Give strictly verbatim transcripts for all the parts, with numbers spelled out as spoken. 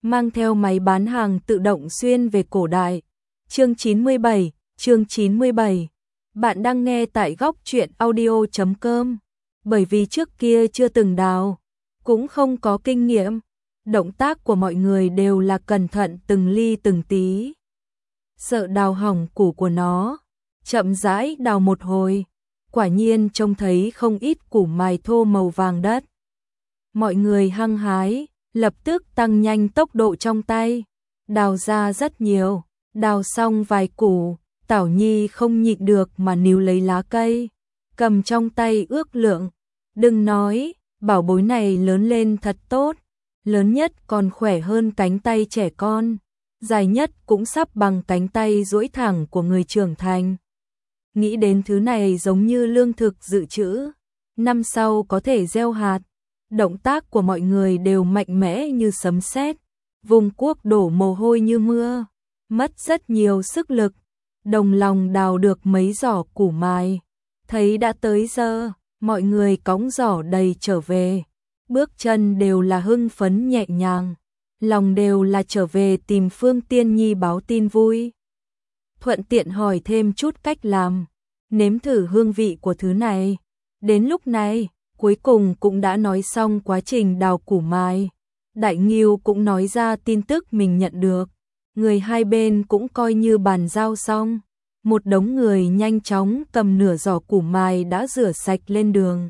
mang theo máy bán hàng tự động xuyên về cổ đại. Chương chín mươi bảy, chương chín mươi bảy. Bạn đang nghe tại góc truyện audio chấm com. Bởi vì trước kia chưa từng đào, cũng không có kinh nghiệm, động tác của mọi người đều là cẩn thận từng ly từng tí. Sợ đào hỏng củ của nó, chậm rãi đào một hồi, quả nhiên trông thấy không ít củ mài thô màu vàng đất. Mọi người hăng hái, lập tức tăng nhanh tốc độ trong tay, đào ra rất nhiều, đào xong vài củ, Tảo Nhi không nhịn được mà níu lấy lá cây, cầm trong tay ước lượng, đừng nói, bảo bối này lớn lên thật tốt, lớn nhất còn khỏe hơn cánh tay trẻ con, dài nhất cũng sắp bằng cánh tay duỗi thẳng của người trưởng thành. Nghĩ đến thứ này giống như lương thực dự trữ, năm sau có thể gieo hạt. Động tác của mọi người đều mạnh mẽ như sấm sét, vùng cuốc đổ mồ hôi như mưa, mất rất nhiều sức lực, đồng lòng đào được mấy giỏ củ mài. Thấy đã tới giờ, mọi người cõng giỏ đầy trở về, bước chân đều là hưng phấn nhẹ nhàng, lòng đều là trở về tìm Phương Tiên Nhi báo tin vui. Thuận tiện hỏi thêm chút cách làm, nếm thử hương vị của thứ này. Đến lúc này, cuối cùng cũng đã nói xong quá trình đào củ mài. Đại Ngưu cũng nói ra tin tức mình nhận được. Người hai bên cũng coi như bàn giao xong. Một đống người nhanh chóng cầm nửa giỏ củ mài đã rửa sạch lên đường.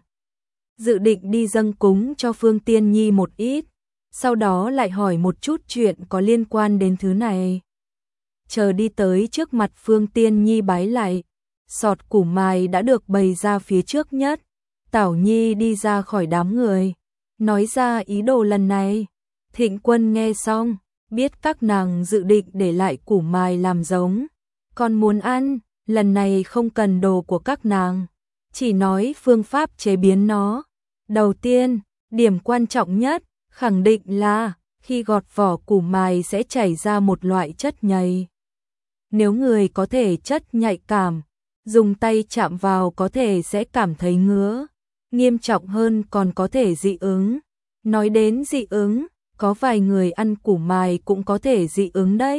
Dự định đi dâng cúng cho Phương Tiên Nhi một ít. Sau đó lại hỏi một chút chuyện có liên quan đến thứ này. Chờ đi tới trước mặt Phương Tiên Nhi bái lại. Sọt củ mài đã được bày ra phía trước nhất. Tảo Nhi đi ra khỏi đám người, nói ra ý đồ lần này. Thịnh Quân nghe xong, biết các nàng dự định để lại củ mài làm giống, còn muốn ăn, lần này không cần đồ của các nàng, chỉ nói phương pháp chế biến nó. Đầu tiên, điểm quan trọng nhất, khẳng định là khi gọt vỏ củ mài sẽ chảy ra một loại chất nhầy. Nếu người có thể chất nhạy cảm, dùng tay chạm vào có thể sẽ cảm thấy ngứa. Nghiêm trọng hơn còn có thể dị ứng. Nói đến dị ứng, có vài người ăn củ mài cũng có thể dị ứng đấy.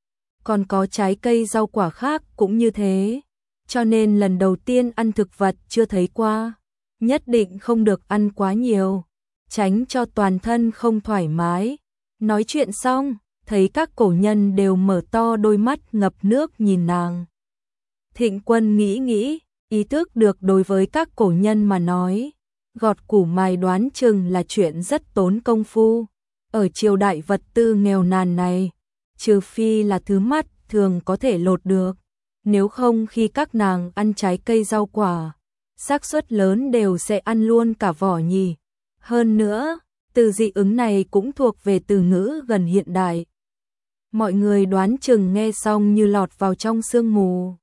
Còn có trái cây rau quả khác cũng như thế. Cho nên lần đầu tiên ăn thực vật chưa thấy qua, nhất định không được ăn quá nhiều, tránh cho toàn thân không thoải mái. Nói chuyện xong, thấy các cổ nhân đều mở to đôi mắt ngập nước nhìn nàng. Thịnh Quân nghĩ nghĩ, ý thức được đối với các cổ nhân mà nói, gọt củ mài đoán chừng là chuyện rất tốn công phu. Ở triều đại vật tư nghèo nàn này, trừ phi là thứ mắt thường có thể lột được, nếu không khi các nàng ăn trái cây rau quả, xác suất lớn đều sẽ ăn luôn cả vỏ nhỉ. Hơn nữa, từ dị ứng này cũng thuộc về từ ngữ gần hiện đại. Mọi người đoán chừng nghe xong như lọt vào trong sương mù.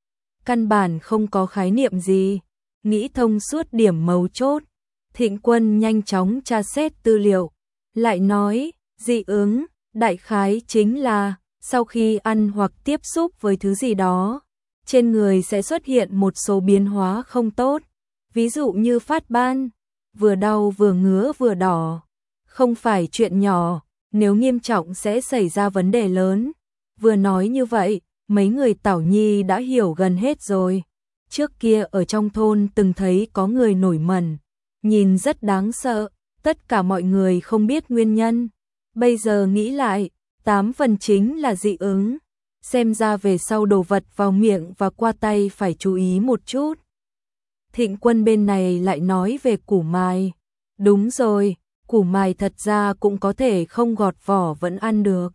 Căn bản không có khái niệm gì, nghĩ thông suốt điểm mấu chốt. Thịnh Quân nhanh chóng tra xét tư liệu, lại nói, dị ứng, đại khái chính là, sau khi ăn hoặc tiếp xúc với thứ gì đó, trên người sẽ xuất hiện một số biến hóa không tốt, ví dụ như phát ban, vừa đau vừa ngứa vừa đỏ. Không phải chuyện nhỏ, nếu nghiêm trọng sẽ xảy ra vấn đề lớn. Vừa nói như vậy, mấy người Tảo Nhi đã hiểu gần hết rồi. Trước kia ở trong thôn từng thấy có người nổi mẩn, nhìn rất đáng sợ, tất cả mọi người không biết nguyên nhân. Bây giờ nghĩ lại, tám phần chính là dị ứng. Xem ra về sau đồ vật vào miệng và qua tay phải chú ý một chút. Thịnh Quân bên này lại nói về củ mài. Đúng rồi, củ mài thật ra cũng có thể không gọt vỏ vẫn ăn được.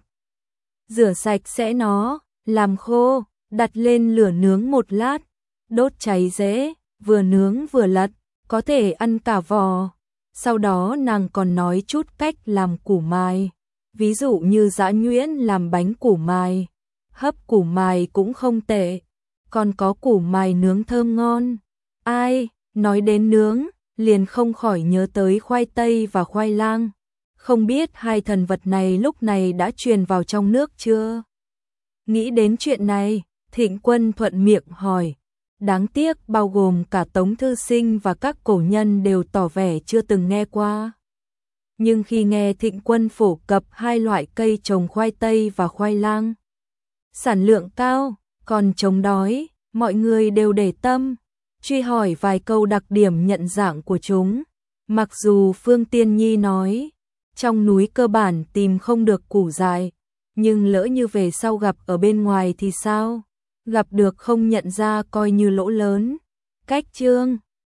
Rửa sạch sẽ nó, làm khô, đặt lên lửa nướng một lát, đốt cháy dễ, vừa nướng vừa lật, có thể ăn cả vỏ. Sau đó nàng còn nói chút cách làm củ mài, ví dụ như giã nhuyễn làm bánh củ mài, hấp củ mài cũng không tệ, còn có củ mài nướng thơm ngon. Ai, nói đến nướng, liền không khỏi nhớ tới khoai tây và khoai lang. Không biết hai thần vật này lúc này đã truyền vào trong nước chưa? Nghĩ đến chuyện này, Thịnh Quân thuận miệng hỏi. Đáng tiếc bao gồm cả Tống Thư Sinh và các cổ nhân đều tỏ vẻ chưa từng nghe qua. nhưng khi nghe Thịnh Quân phổ cập hai loại cây trồng khoai tây và khoai lang, sản lượng cao, còn chống đói, mọi người đều để tâm, truy hỏi vài câu đặc điểm nhận dạng của chúng. Mặc dù Phương Tiên Nhi nói, trong núi cơ bản tìm không được củ dại, nhưng lỡ như về sau gặp ở bên ngoài thì sao? Gặp được không nhận ra coi như lỗ lớn. Cách chương